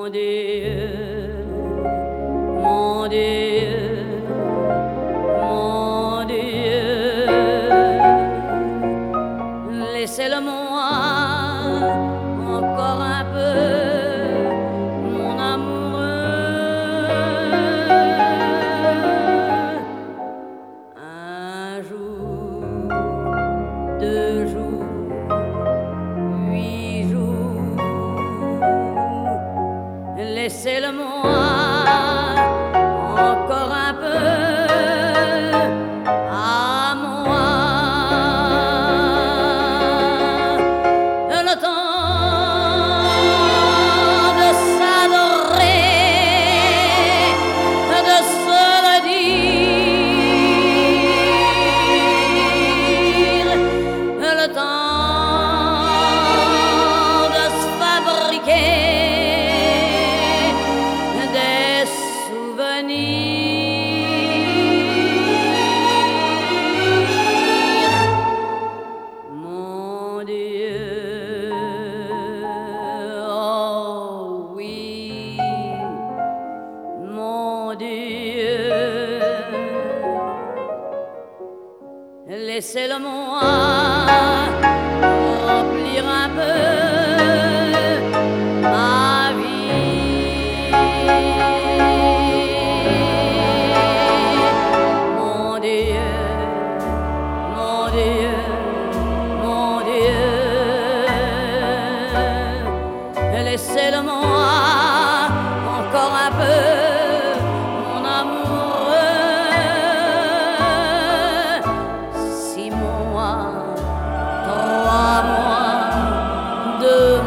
Dieu, mon Dieu, mon Dieu, laissez-le-moi encore un peu, mon amoureux. Un jour, 2 jours, 8 jours, laissez-le-moi encore un peu à moi. Le temps de s'adorer, de se le dire, le temps de se fabriquer des souvenirs. Mon Dieu, oh oui, mon Dieu, laissez-le-moi remplir un peu ma vie. Mon Dieu, mon Dieu, mon Dieu, laissez-le-moi encore un peu, mon amoureux. 6 mois, 3 mois, 2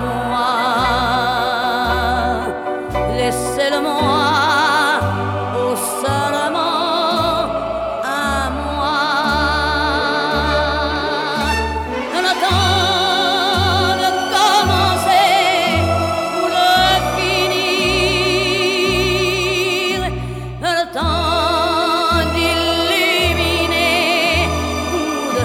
mois, laissez-le-moi pour seulement un mois. Le temps de commencer ou de finir, le temps d'illuminer ou de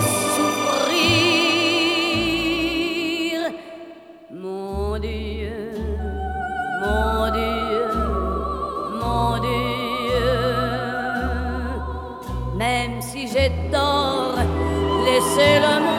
souffrir. Mon Dieu, mon Dieu, mon Dieu, même si j'ai tort, laissez-le-moi